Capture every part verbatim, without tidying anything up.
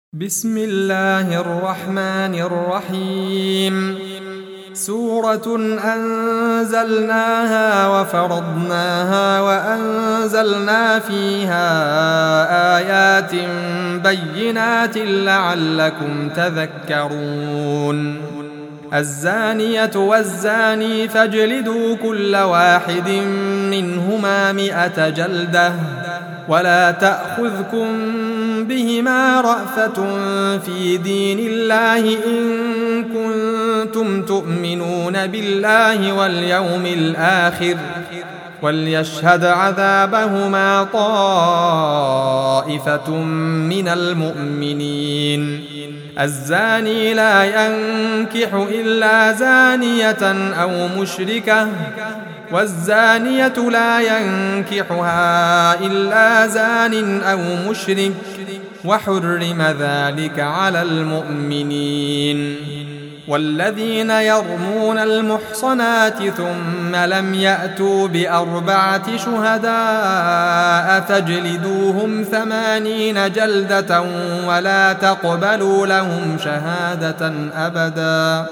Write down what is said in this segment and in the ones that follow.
بسم الله الرحمن الرحيم. سورة أنزلناها وفرضناها وأنزلنا فيها آيات بينات لعلكم تذكرون. الزانية والزاني فاجلدوا كل واحد منهما مئة جلدة ولا تأخذكم بهما رأفة في دين الله إن كنتم تؤمنون بالله واليوم الآخر وليشهد عذابهما طائفة من المؤمنين. الزاني لا ينكح إلا زانية أو مشركة والزانية لا ينكحها إلا زان أو مشرك وحرم ذلك على المؤمنين. والذين يرمون المحصنات ثم لم يأتوا بأربعة شهداء فاجلدوهم ثمانين جلدة ولا تقبلوا لهم شهادة أبدا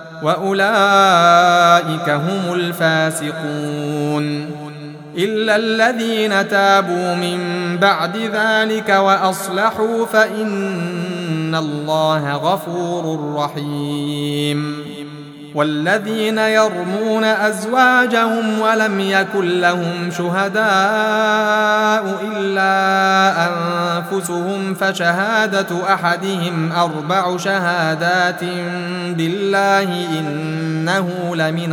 وأولئك هم الفاسقون. إلا الذين تابوا من بعد ذلك وأصلحوا فإن الله غفور رحيم. والذين يرمون أزواجهم ولم يكن لهم شهداء إلا أنفسهم فشهادة أحدهم أربع شهادات بالله إنه لمن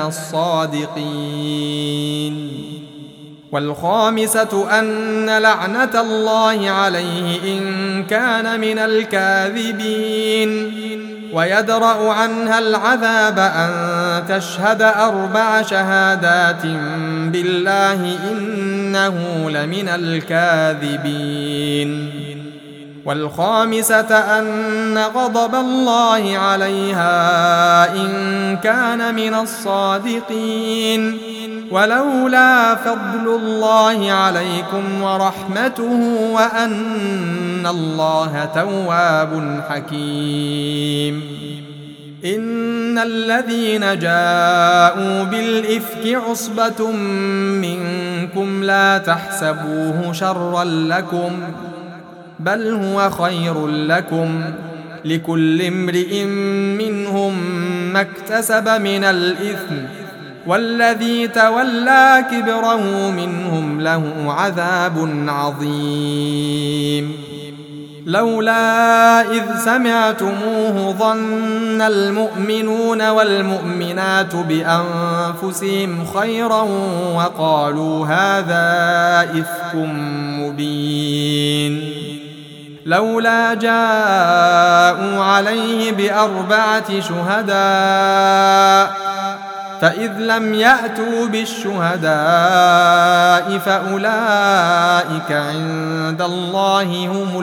الصادقين. والخامسة أن لعنة الله عليه إن كان من الكاذبين. ويدرأ عنها العذاب أن تشهد أربع شهادات بالله إنه لمن الكاذبين. والخامسة أن غضب الله عليها إن كان من الصادقين. ولولا فضل الله عليكم ورحمته وأن الله تواب حكيم. إن الذين جاءوا بالإفك عصبة منكم لا تحسبوه شرا لكم بل هو خير لكم لكل امرئ منهم ما اكتسب من الإثم والذي تولى كبره منهم له عذاب عظيم. لولا إذ سمعتموه ظن المؤمنون والمؤمنات بأنفسهم خيرا وقالوا هذا إفك مبين. لولا جاءوا عليه بأربعة شهداء فإذ لم يأتوا بالشهداء فأولئك عند الله هم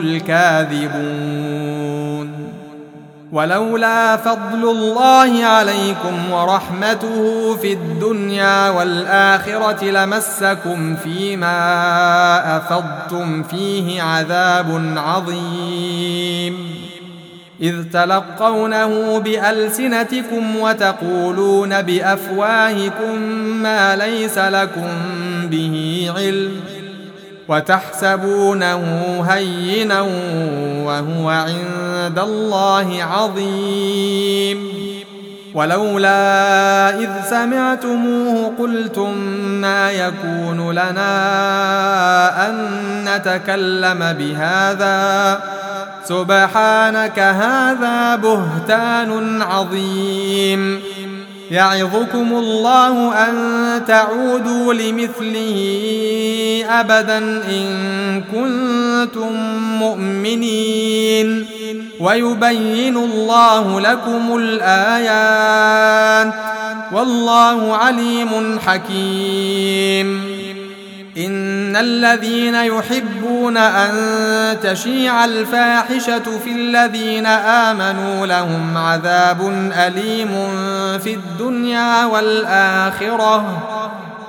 الكاذبون. ولولا فضل الله عليكم ورحمته في الدنيا والآخرة لمسكم فيما أفضتم فيه عذاب عظيم إذ تلقونه بألسنتكم وتقولون بأفواهكم ما ليس لكم به علم وتحسبونه هينا وهو عند الله عظيم. ولولا إذ سمعتموه قلتم ما يكون لنا أن نتكلم بهذا سبحانك هذا بهتان عظيم. يعظكم الله أن تعودوا لمثله أبدا إن كنتم مؤمنين ويبين الله لكم الآيات والله عليم حكيم. إن الذين يحبون أن تشيع الفاحشة في الذين آمنوا لهم عذاب أليم في الدنيا والآخرة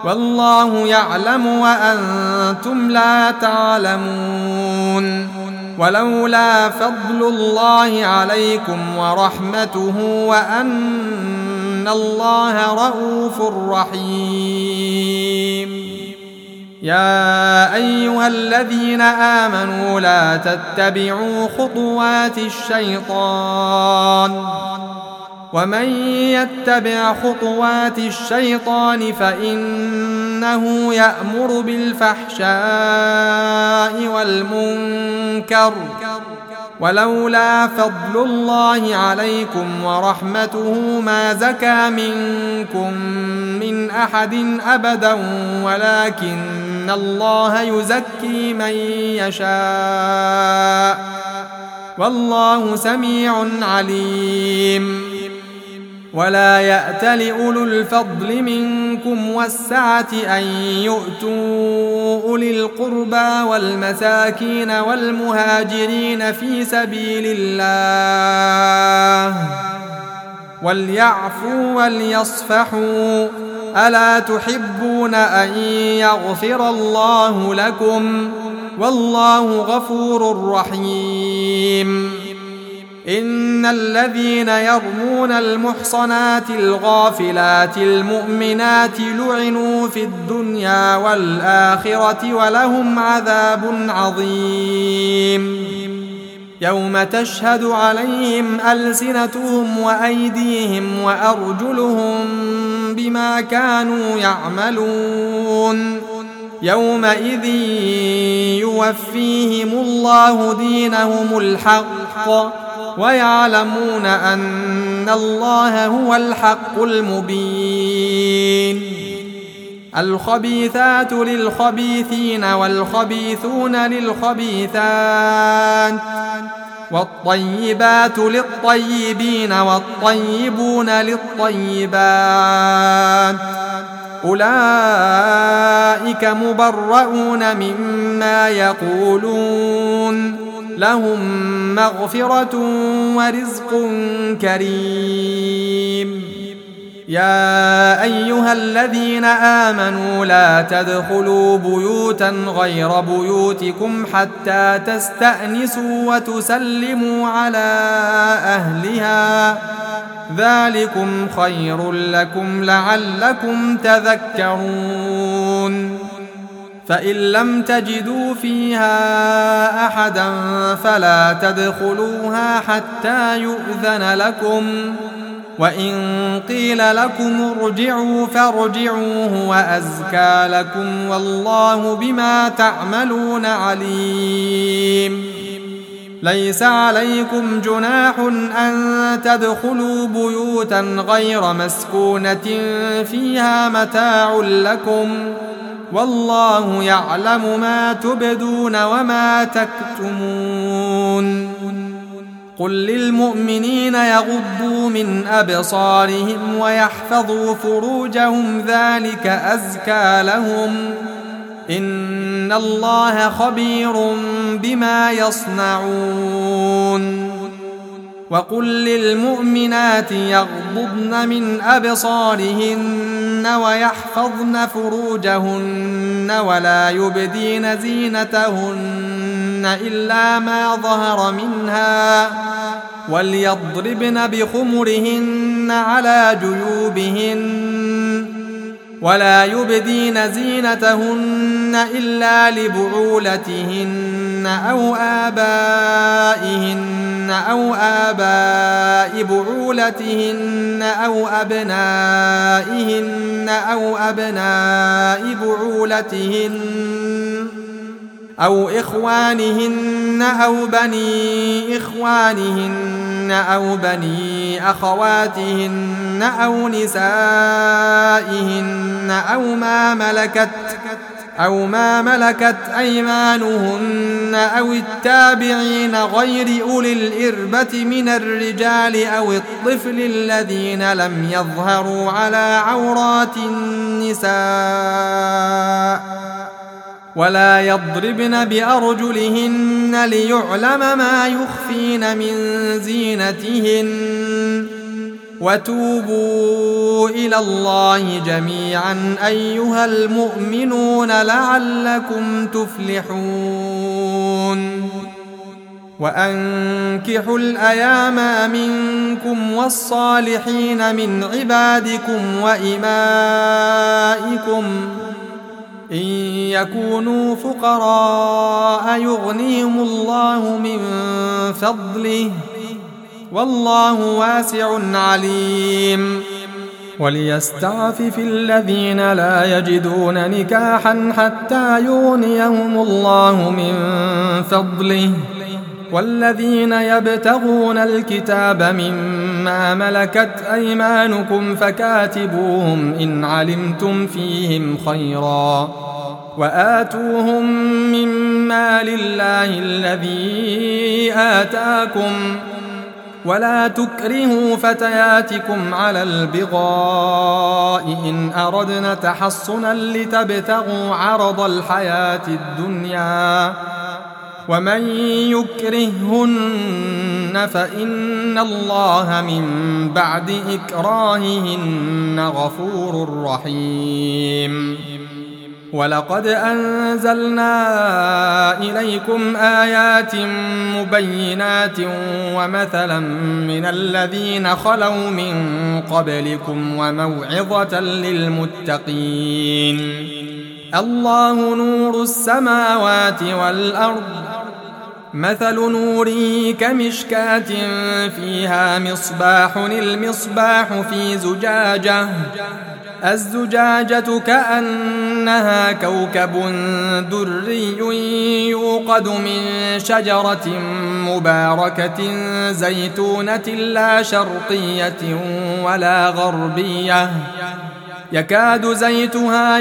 والله يعلم وأنتم لا تعلمون. ولولا فضل الله عليكم ورحمته وأن الله رؤوف رحيم. يا أيها الذين آمنوا لا تتبعوا خطوات الشيطان، ومن يتبع خطوات الشيطان فإنه يأمر بالفحشاء والمنكر، ولولا فضل الله عليكم ورحمته ما زكى منكم من أحد أبدا ولكن الله يزكي من يشاء والله سميع عليم. ولا يأتل أولو الفضل منكم والسعة أن يؤتوا أولي القربى والمساكين والمهاجرين في سبيل الله وليعفوا وليصفحوا، ألا تحبون أن يغفر الله لكم والله غفور رحيم. إن الذين يرمون المحصنات الغافلات المؤمنات لعنوا في الدنيا والآخرة ولهم عذاب عظيم. يوم تشهد عليهم ألسنتهم وأيديهم وأرجلهم بما كانوا يعملون، يومئذ يوفيهم الله دينهم الحق ويعلمون أن الله هو الحق المبين. الخبيثات للخبيثين والخبيثون للخبيثات والطيبات للطيبين والطيبون للطيبات، أولئك مبرؤون مما يقولون لهم مغفرة ورزق كريم. يا أيها الذين آمنوا لا تدخلوا بيوتا غير بيوتكم حتى تستأنسوا وتسلموا على أهلها، ذلكم خير لكم لعلكم تذكرون. فإن لم تجدوا فيها أحدا فلا تدخلوها حتى يؤذن لكم، وإن قيل لكم ارجعوا فارجعوا هو أزكى لكم والله بما تعملون عليم. ليس عليكم جناح أن تدخلوا بيوتا غير مسكونة فيها متاع لكم والله يعلم ما تبدون وما تكتمون. قل للمؤمنين يغضوا من أبصارهم ويحفظوا فروجهم ذلك أزكى لهم إن الله خبير بما يصنعون. وقل للمؤمنات يغضضن من أبصارهن ويحفظن فروجهن ولا يبدين زينتهن إلا ما ظهر منها وليضربن بخمرهن على جيوبهن ولا يبدين زينتهن إلا لبعولتهن أو آبائهن أو آباء بعولتهن أو أبنائهن أو أبناء بعولتهن أو إخوانهن أو بني إخوانهن أو بني أخواتهن أو نسائهن أو ما ملكت أو ما ملكت أيمانهن أو التابعين غير أولي الإربة من الرجال أو الطفل الذين لم يظهروا على عورات النساء ولا يضربن بأرجلهن ليعلم ما يخفين من زينتهن وتوبوا إلى الله جميعا أيها المؤمنون لعلكم تفلحون. وأنكحوا الأيام منكم والصالحين من عبادكم وإمائكم إن يكونوا فقراء يغنيهم الله من فضله والله واسع عليم وليستعفف الذين لا يجدون نكاحا حتى يغنيهم الله من فضله والذين يبتغون الكتاب مما ملكت أيمانكم فكاتبوهم إن علمتم فيهم خيرا وآتوهم مما لله الذي آتاكم ولا تكرهوا فتياتكم على البغاء إن أردنا تحصنا لتبتغوا عرض الحياة الدنيا ومن يكرههن فإن الله من بعد إكراههن غفور رحيم ولقد أنزلنا إليكم آيات مبينات ومثلا من الذين خلوا من قبلكم وموعظة للمتقين الله نور السماوات والأرض مثل نوره كمشكاة فيها مصباح المصباح في زجاجة الزجاجة كأنها كوكب دري يوقد من شجرة مباركة زيتونة لا شرقية ولا غربية يكاد زيتها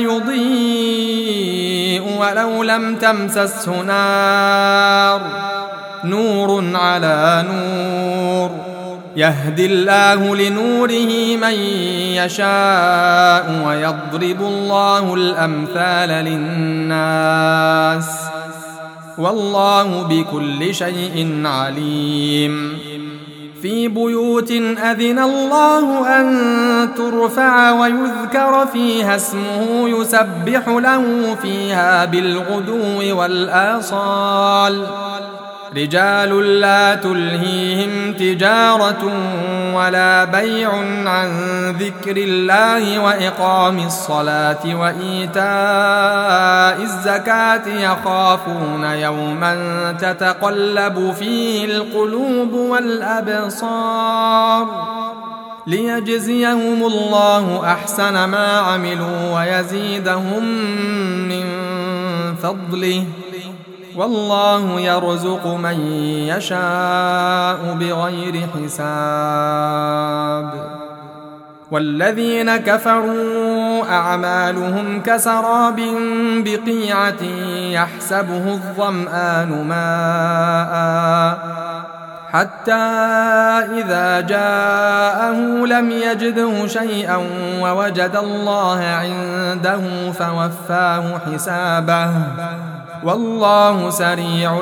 يضيء ولو لم تمسسه نار نور على نور يهدي الله لنوره من يشاء ويضرب الله الأمثال للناس والله بكل شيء عليم في بيوت أذن الله أن ترفع ويذكر فيها اسمه يسبح له فيها بالغدو والآصال رجال لا تلهيهم تجارة ولا بيع عن ذكر الله وإقام الصلاة وإيتاء الزكاة يخافون يوما تتقلب فيه القلوب والأبصار ليجزيهم الله أحسن ما عملوا ويزيدهم من فضله والله يرزق من يشاء بغير حساب والذين كفروا أعمالهم كسراب بقيعة يحسبه الظمآن ماء حتى إذا جاءه لم يجده شيئا ووجد الله عنده فوفاه حسابه والله سريع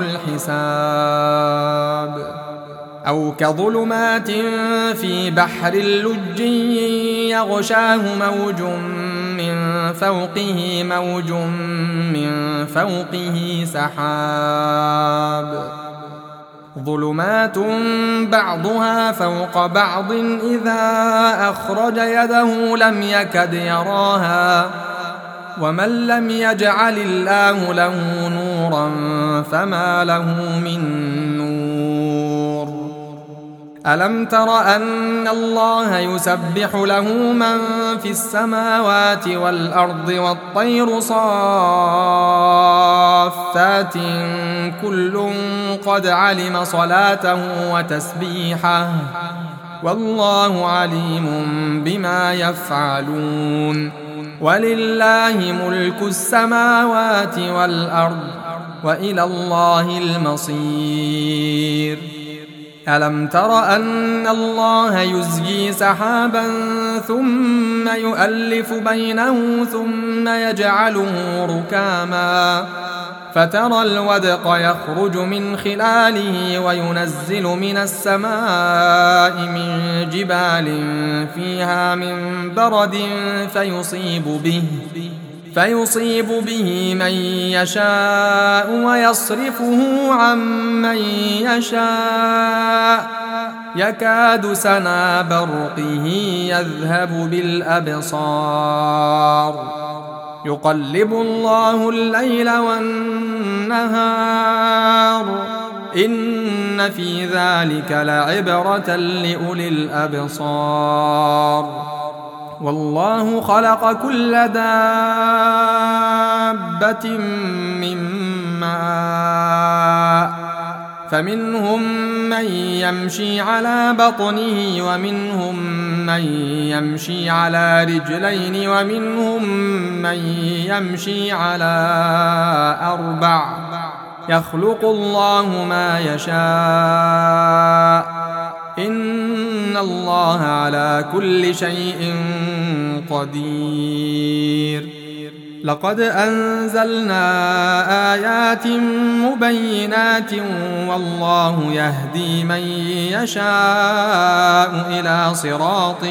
الحساب أو كظلمات في بحر اللج يغشاه موج من فوقه موج من فوقه سحاب ظلمات بعضها فوق بعض إذا أخرج يده لم يكد يراها ومن لم يجعل الله له نورا فما له من نور ألم تر أن الله يسبح له من في السماوات والأرض والطير صافات كل قد علم صلاته وتسبيحه والله عليم بما يفعلون ولله ملك السماوات والأرض وإلى الله المصير ألم تر أن الله يزجي سحابا ثم يؤلف بينه ثم يجعله ركاما فترى الودق يخرج من خلاله وينزل من السماء من جبال فيها من برد فيصيب به فيصيب به من يشاء ويصرفه عن من يشاء يكاد سنا برقه يذهب بالأبصار يقلب الله الليل والنهار إن في ذلك لعبرة لأولي الأبصار والله خلق كل دابة من ماء فمنهم من يمشي على بطنه ومنهم من يمشي على رجلين ومنهم من يمشي على أربع يخلق الله ما يشاء إن الله على كل شيء قدير لقد أنزلنا آيات مبينات والله يهدي من يشاء إلى صراط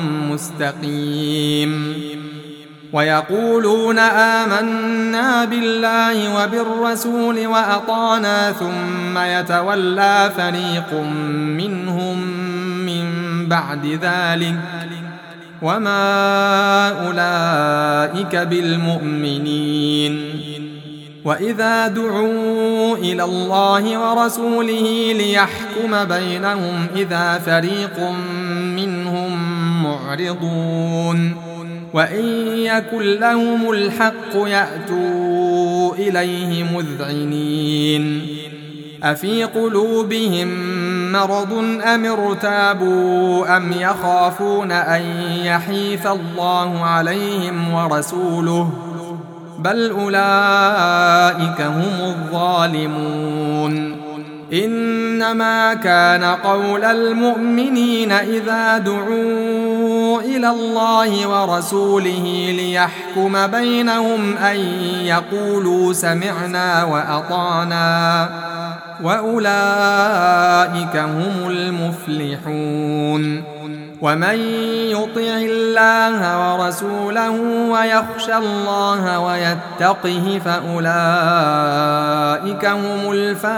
مستقيم ويقولون آمنا بالله وبالرسول وأطعنا ثم يتولى فريق منهم من بعد ذلك وما أولئك بالمؤمنين وإذا دعوا إلى الله ورسوله ليحكم بينهم إذا فريق منهم معرضون وإن يكن لهم الحق يأتوا إليه مذعنين أفي قلوبهم مرض أم ارتابوا أم يخافون أن يحيف الله عليهم ورسوله بل أولئك هم الظالمون إنما كان قول المؤمنين إذا دعوا إلى الله ورسوله ليحكم بينهم أن يقولوا سمعنا وأطعنا وأولئك هم المفلحون ومن يطع الله ورسوله ويخشى الله ويتقه فأولئك هم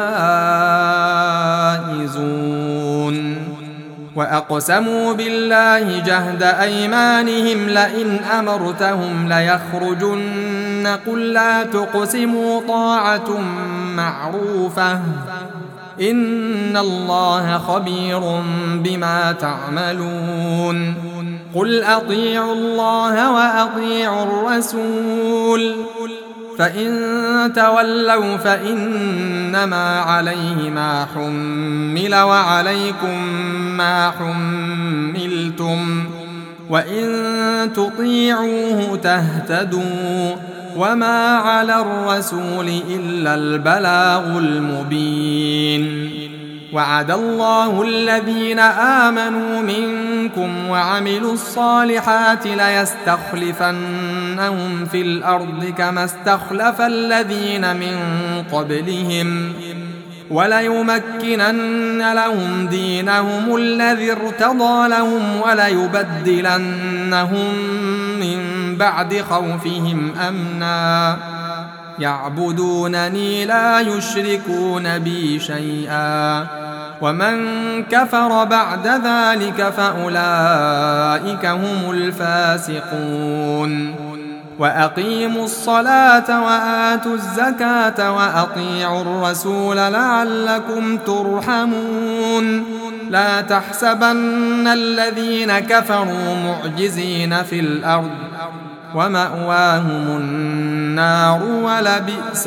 الفائزون وأقسموا بالله جهد أيمانهم لئن أمرتهم ليخرجن قل لا تقسموا طاعة معروفة إن الله خبير بما تعملون قل أطيعوا الله وأطيعوا الرسول فإن تولوا فإنما عليه ما حمل وعليكم ما حملتم وإن تطيعوه تهتدوا وما على الرسول إلا البلاغ المبين وعد الله الذين آمنوا منكم وعملوا الصالحات ليستخلفنهم في الأرض كما استخلف الذين من قبلهم وليمكنن لهم دينهم الذي ارتضى لهم وليبدلنهم من بعد خوفهم أمنا يعبدونني لا يشركون بي شيئا ومن كفر بعد ذلك فأولئك هم الفاسقون وأقيموا الصلاة وآتوا الزكاة وأطيعوا الرسول لعلكم ترحمون لا تحسبن الذين كفروا معجزين في الأرض ومأواهم النار ولبئس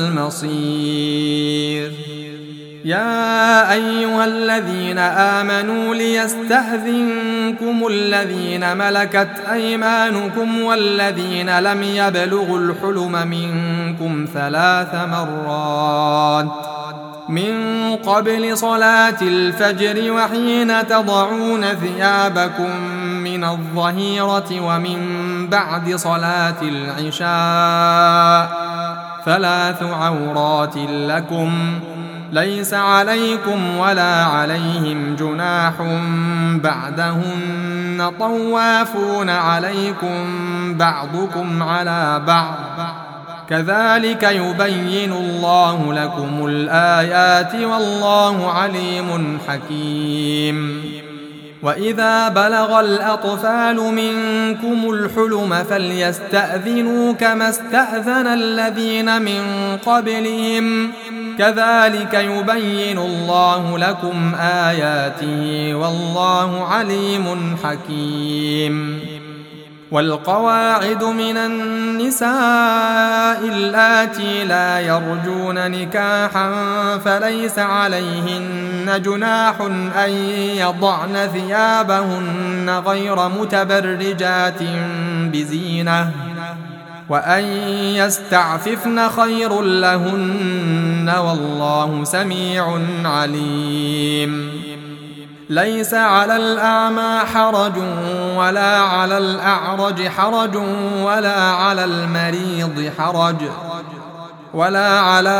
المصير يا أيها الذين آمنوا ليستأذنكم الذين ملكت أيمانكم والذين لم يبلغوا الحلم منكم ثلاث مرات من قبل صلاة الفجر وحين تضعون ثيابكم من الظهيرة ومن بعد صلاة العشاء ثلاث عورات لكم ليس عليكم ولا عليهم جناح بعدهن طوافون عليكم بعضكم على بعض كذلك يبين الله لكم الآيات والله عليم حكيم. وإذا بلغ الأطفال منكم الحلم فليستأذنوا كما استأذن الذين من قبلهم كذلك يبين الله لكم آياته والله عليم حكيم. والقواعد من النساء اللاتي لا يرجون نكاحا فليس عليهن جناح أن يضعن ثيابهن غير متبرجات بزينة وأن يستعففن خير لهن والله سميع عليم. ليس على الأعمى حرج ولا على الأعرج حرج ولا على المريض حرج ولا على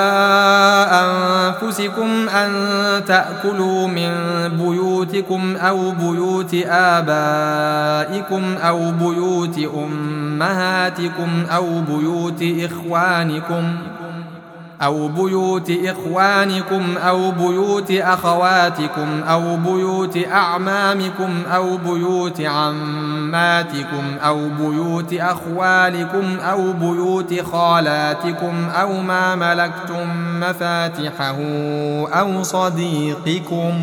أنفسكم أن تأكلوا من بيوتكم أو بيوت آبائكم أو بيوت أمهاتكم أو بيوت إخوانكم أو بيوت إخوانكم أو بيوت أخواتكم أو بيوت أعمامكم أو بيوت عماتكم أو بيوت أخوالكم أو بيوت خالاتكم أو ما ملكتم مفاتحه أو صديقكم.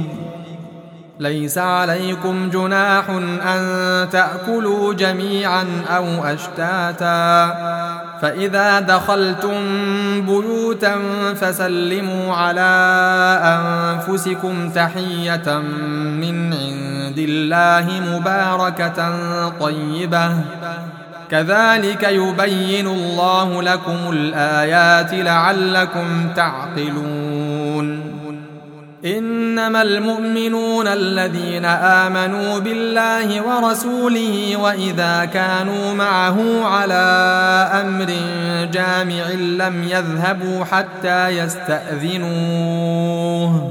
ليس عليكم جناح أن تأكلوا جميعا أو أشتاتا فإذا دخلتم بيوتا فسلموا على أنفسكم تحية من عند الله مباركة طيبة كذلك يبين الله لكم الآيات لعلكم تعقلون. إنما المؤمنون الذين آمنوا بالله ورسوله وإذا كانوا معه على أمر جامع لم يذهبوا حتى يستأذنوه.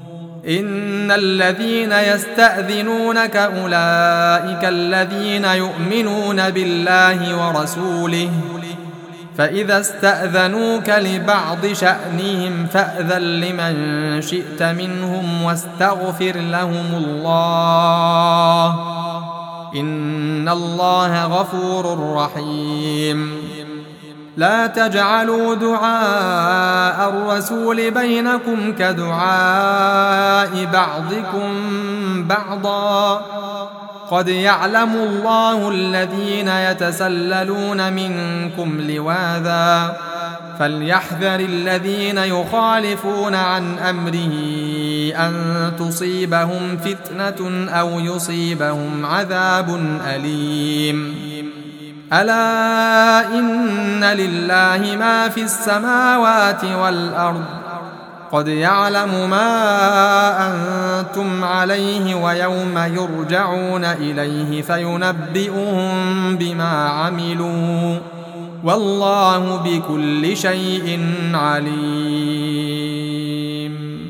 إن الذين يستأذنونك أولئك الذين يؤمنون بالله ورسوله فإذا استأذنوك لبعض شأنهم فأذن لمن شئت منهم واستغفر لهم الله إن الله غفور رحيم. لا تجعلوا دعاء الرسول بينكم كدعاء بعضكم بعضا قد يعلم الله الذين يتسللون منكم لواذا فليحذر الذين يخالفون عن أمره أن تصيبهم فتنة أو يصيبهم عذاب أليم. ألا إن لله ما في السماوات والأرض قد يعلم ما أنتم عليه ويوم يرجعون إليه فينبئهم بما عملوا والله بكل شيء عليم.